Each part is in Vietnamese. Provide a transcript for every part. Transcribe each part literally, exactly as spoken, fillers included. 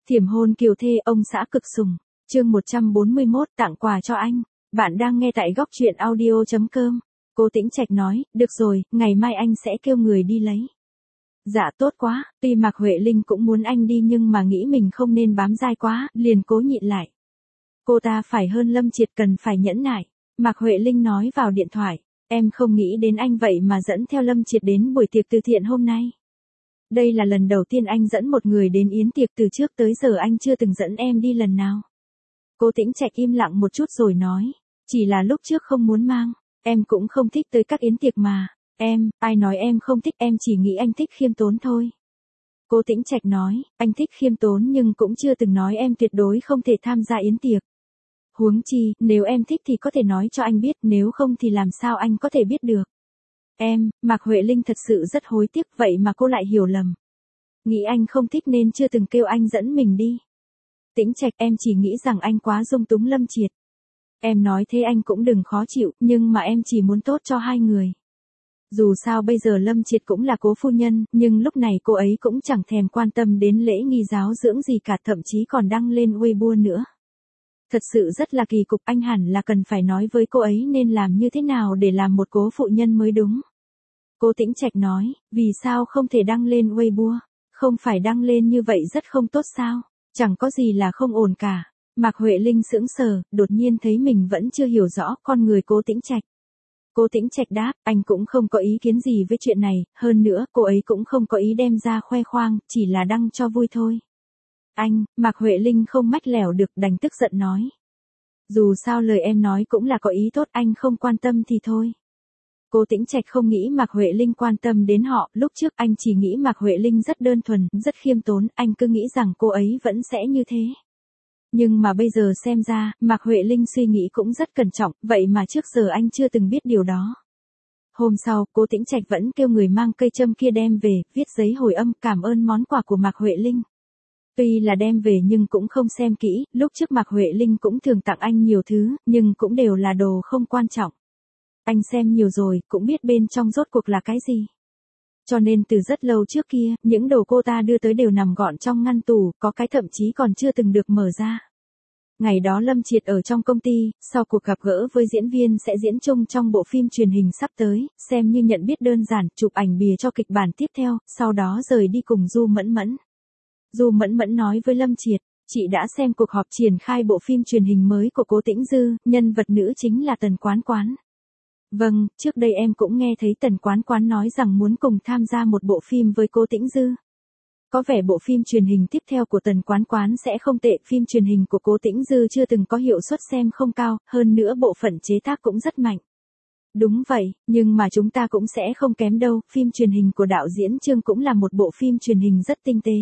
Thiểm hôn kiều thê ông xã cực sủng. Chương một trăm bốn mươi mốt tặng quà cho anh. Bạn đang nghe tại góc truyện audio chấm com. Cô Tĩnh Trạch nói, được rồi, ngày mai anh sẽ kêu người đi lấy. Dạ tốt quá, tuy Mạc Huệ Linh cũng muốn anh đi nhưng mà nghĩ mình không nên bám dai quá, liền cố nhịn lại. Cô ta phải hơn Lâm Triệt, cần phải nhẫn nại. Mạc Huệ Linh nói vào điện thoại, em không nghĩ đến anh vậy mà dẫn theo Lâm Triệt đến buổi tiệc từ thiện hôm nay. Đây là lần đầu tiên anh dẫn một người đến yến tiệc, từ trước tới giờ anh chưa từng dẫn em đi lần nào. Cô Tĩnh Trạch im lặng một chút rồi nói, chỉ là lúc trước không muốn mang, em cũng không thích tới các yến tiệc mà. Em, ai nói em không thích, em chỉ nghĩ anh thích khiêm tốn thôi. Cô Tĩnh Trạch nói, anh thích khiêm tốn nhưng cũng chưa từng nói em tuyệt đối không thể tham gia yến tiệc. Huống chi, nếu em thích thì có thể nói cho anh biết, nếu không thì làm sao anh có thể biết được. Em, Mạc Huệ Linh thật sự rất hối tiếc, vậy mà cô lại hiểu lầm. Nghĩ anh không thích nên chưa từng kêu anh dẫn mình đi. Tĩnh Trạch, em chỉ nghĩ rằng anh quá dung túng Lâm Triệt. Em nói thế anh cũng đừng khó chịu, nhưng mà em chỉ muốn tốt cho hai người. Dù sao bây giờ Lâm Triệt cũng là cố phu nhân, nhưng lúc này cô ấy cũng chẳng thèm quan tâm đến lễ nghi giáo dưỡng gì cả, thậm chí còn đăng lên Weibo nữa. Thật sự rất là kỳ cục, anh hẳn là cần phải nói với cô ấy nên làm như thế nào để làm một cố phụ nhân mới đúng. Cô Tĩnh Trạch nói, vì sao không thể đăng lên Weibo? Không phải đăng lên như vậy rất không tốt sao? Chẳng có gì là không ổn cả. Mạc Huệ Linh sững sờ, đột nhiên thấy mình vẫn chưa hiểu rõ con người cô Tĩnh Trạch. Cô Tĩnh Trạch đáp, anh cũng không có ý kiến gì với chuyện này, hơn nữa cô ấy cũng không có ý đem ra khoe khoang, chỉ là đăng cho vui thôi. Anh, Mạc Huệ Linh không mách lẻo được, đành tức giận nói. Dù sao lời em nói cũng là có ý tốt, anh không quan tâm thì thôi. Cô Tĩnh Trạch không nghĩ Mạc Huệ Linh quan tâm đến họ, lúc trước anh chỉ nghĩ Mạc Huệ Linh rất đơn thuần, rất khiêm tốn, anh cứ nghĩ rằng cô ấy vẫn sẽ như thế. Nhưng mà bây giờ xem ra, Mạc Huệ Linh suy nghĩ cũng rất cẩn trọng, vậy mà trước giờ anh chưa từng biết điều đó. Hôm sau, cô Tĩnh Trạch vẫn kêu người mang cây châm kia đem về, viết giấy hồi âm cảm ơn món quà của Mạc Huệ Linh. Tuy là đem về nhưng cũng không xem kỹ, lúc trước Mạc Huệ Linh cũng thường tặng anh nhiều thứ, nhưng cũng đều là đồ không quan trọng. Anh xem nhiều rồi, cũng biết bên trong rốt cuộc là cái gì. Cho nên từ rất lâu trước kia, những đồ cô ta đưa tới đều nằm gọn trong ngăn tủ, có cái thậm chí còn chưa từng được mở ra. Ngày đó Lâm Triệt ở trong công ty, sau cuộc gặp gỡ với diễn viên sẽ diễn chung trong bộ phim truyền hình sắp tới, xem như nhận biết đơn giản, chụp ảnh bìa cho kịch bản tiếp theo, sau đó rời đi cùng Du Mẫn Mẫn. Du Mẫn Mẫn nói với Lâm Triệt, chị đã xem cuộc họp triển khai bộ phim truyền hình mới của Cố Tĩnh Dư, nhân vật nữ chính là Tần Quán Quán. Vâng, trước đây em cũng nghe thấy Tần Quán Quán nói rằng muốn cùng tham gia một bộ phim với Cố Tĩnh Dư. Có vẻ bộ phim truyền hình tiếp theo của Tần Quán Quán sẽ không tệ, phim truyền hình của Cố Tĩnh Dư chưa từng có hiệu suất xem không cao, hơn nữa bộ phận chế tác cũng rất mạnh. Đúng vậy, nhưng mà chúng ta cũng sẽ không kém đâu, phim truyền hình của đạo diễn Trương cũng là một bộ phim truyền hình rất tinh tế.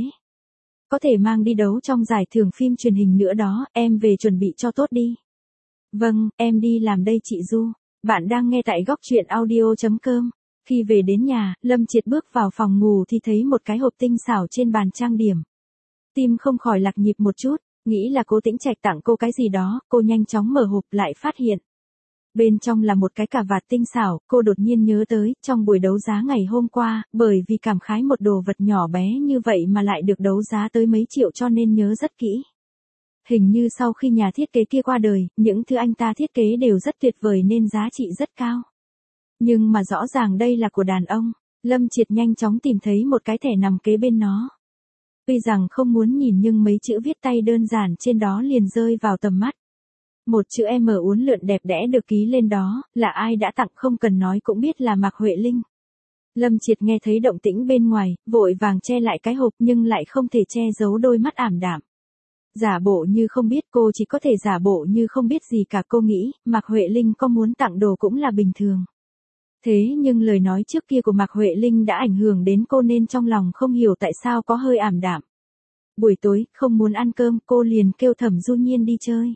Có thể mang đi đấu trong giải thưởng phim truyền hình nữa đó, em về chuẩn bị cho tốt đi. Vâng, em đi làm đây chị Du. Bạn đang nghe tại góc truyện audio chấm com. Khi về đến nhà, Lâm Triệt bước vào phòng ngủ thì thấy một cái hộp tinh xảo trên bàn trang điểm. Tim không khỏi lạc nhịp một chút, nghĩ là cô Tĩnh Trạch tặng cô cái gì đó, cô nhanh chóng mở hộp lại phát hiện. Bên trong là một cái cà vạt tinh xảo, cô đột nhiên nhớ tới, trong buổi đấu giá ngày hôm qua, bởi vì cảm khái một đồ vật nhỏ bé như vậy mà lại được đấu giá tới mấy triệu cho nên nhớ rất kỹ. Hình như sau khi nhà thiết kế kia qua đời, những thứ anh ta thiết kế đều rất tuyệt vời nên giá trị rất cao. Nhưng mà rõ ràng đây là của đàn ông, Lâm Triệt nhanh chóng tìm thấy một cái thẻ nằm kế bên nó. Tuy rằng không muốn nhìn nhưng mấy chữ viết tay đơn giản trên đó liền rơi vào tầm mắt. Một chữ M uốn lượn đẹp đẽ được ký lên đó, là ai đã tặng không cần nói cũng biết là Mạc Huệ Linh. Lâm Triệt nghe thấy động tĩnh bên ngoài, vội vàng che lại cái hộp nhưng lại không thể che giấu đôi mắt ảm đạm. Giả bộ như không biết, cô chỉ có thể giả bộ như không biết gì cả, cô nghĩ, Mạc Huệ Linh có muốn tặng đồ cũng là bình thường. Thế nhưng lời nói trước kia của Mạc Huệ Linh đã ảnh hưởng đến cô nên trong lòng không hiểu tại sao có hơi ảm đạm. Buổi tối, không muốn ăn cơm, cô liền kêu Thẩm Du Nhiên đi chơi.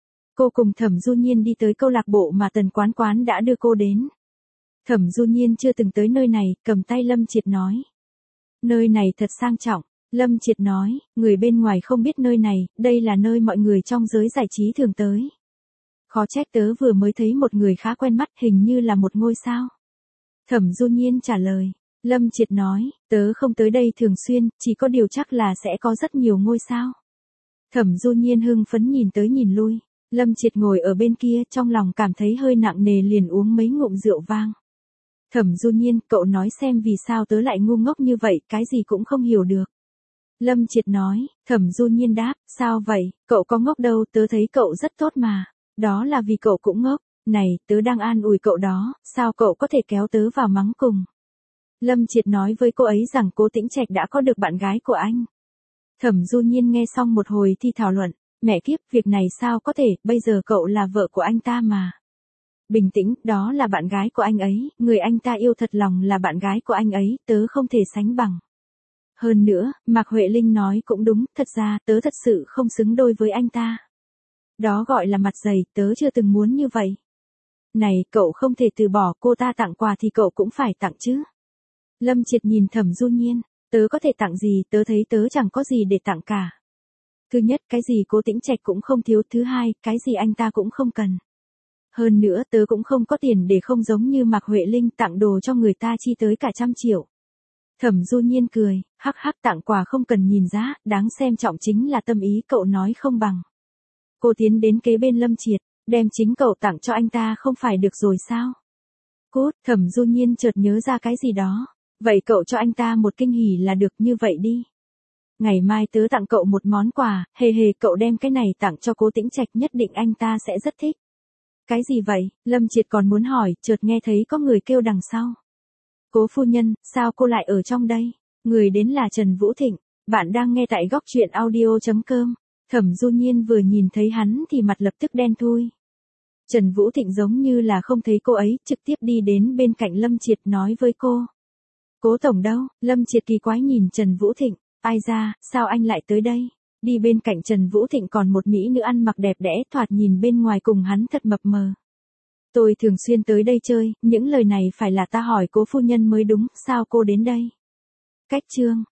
Cô cùng Thẩm Du Nhiên đi tới câu lạc bộ mà Tần Quán Quán đã đưa cô đến. Thẩm Du Nhiên chưa từng tới nơi này, cầm tay Lâm Triệt nói. Nơi này thật sang trọng. Lâm Triệt nói, người bên ngoài không biết nơi này, đây là nơi mọi người trong giới giải trí thường tới. Khó trách tớ vừa mới thấy một người khá quen mắt, hình như là một ngôi sao. Thẩm Du Nhiên trả lời. Lâm Triệt nói, tớ không tới đây thường xuyên, chỉ có điều chắc là sẽ có rất nhiều ngôi sao. Thẩm Du Nhiên hưng phấn nhìn tới nhìn lui. Lâm Triệt ngồi ở bên kia trong lòng cảm thấy hơi nặng nề liền uống mấy ngụm rượu vang. Thẩm Du Nhiên, cậu nói xem vì sao tớ lại ngu ngốc như vậy, cái gì cũng không hiểu được. Lâm Triệt nói, Thẩm Du Nhiên đáp, sao vậy, cậu có ngốc đâu, tớ thấy cậu rất tốt mà. Đó là vì cậu cũng ngốc, này, tớ đang an ủi cậu đó, sao cậu có thể kéo tớ vào mắng cùng. Lâm Triệt nói với cô ấy rằng Cố Tĩnh Trạch đã có được bạn gái của anh. Thẩm Du Nhiên nghe xong một hồi thì thảo luận, mẹ kiếp, việc này sao có thể, bây giờ cậu là vợ của anh ta mà. Bình tĩnh, đó là bạn gái của anh ấy, người anh ta yêu thật lòng là bạn gái của anh ấy, tớ không thể sánh bằng. Hơn nữa, Mạc Huệ Linh nói cũng đúng, thật ra tớ thật sự không xứng đôi với anh ta. Đó gọi là mặt dày, tớ chưa từng muốn như vậy. Này, cậu không thể từ bỏ, cô ta tặng quà thì cậu cũng phải tặng chứ. Lâm Triệt nhìn Thẩm Du Nhiên, tớ có thể tặng gì, tớ thấy tớ chẳng có gì để tặng cả. Thứ nhất, cái gì Cố Tĩnh Trạch cũng không thiếu, thứ hai, cái gì anh ta cũng không cần. Hơn nữa, tớ cũng không có tiền để không giống như Mạc Huệ Linh tặng đồ cho người ta chi tới cả trăm triệu. Thẩm Du Nhiên cười, hắc hắc, tặng quà không cần nhìn giá, đáng xem trọng chính là tâm ý, cậu nói không bằng. Cô tiến đến kế bên Lâm Triệt, đem chính cậu tặng cho anh ta không phải được rồi sao? Cút, Thẩm Du Nhiên chợt nhớ ra cái gì đó. Vậy cậu cho anh ta một kinh hỉ là được, như vậy đi. Ngày mai tớ tặng cậu một món quà, hề hề, cậu đem cái này tặng cho Cố Tĩnh Trạch, nhất định anh ta sẽ rất thích. Cái gì vậy? Lâm Triệt còn muốn hỏi, chợt nghe thấy có người kêu đằng sau. Cố phu nhân, sao cô lại ở trong đây? Người đến là Trần Vũ Thịnh, bạn đang nghe tại góc truyện audio chấm com. Thẩm Du Nhiên vừa nhìn thấy hắn thì mặt lập tức đen thui. Trần Vũ Thịnh giống như là không thấy cô ấy, trực tiếp đi đến bên cạnh Lâm Triệt nói với cô. Cố tổng đâu? Lâm Triệt kỳ quái nhìn Trần Vũ Thịnh, ai ra, sao anh lại tới đây? Đi bên cạnh Trần Vũ Thịnh còn một mỹ nữ ăn mặc đẹp đẽ, thoạt nhìn bên ngoài cùng hắn thật mập mờ. Tôi thường xuyên tới đây chơi, những lời này phải là ta hỏi Cố phu nhân mới đúng, sao cô đến đây? Cách chương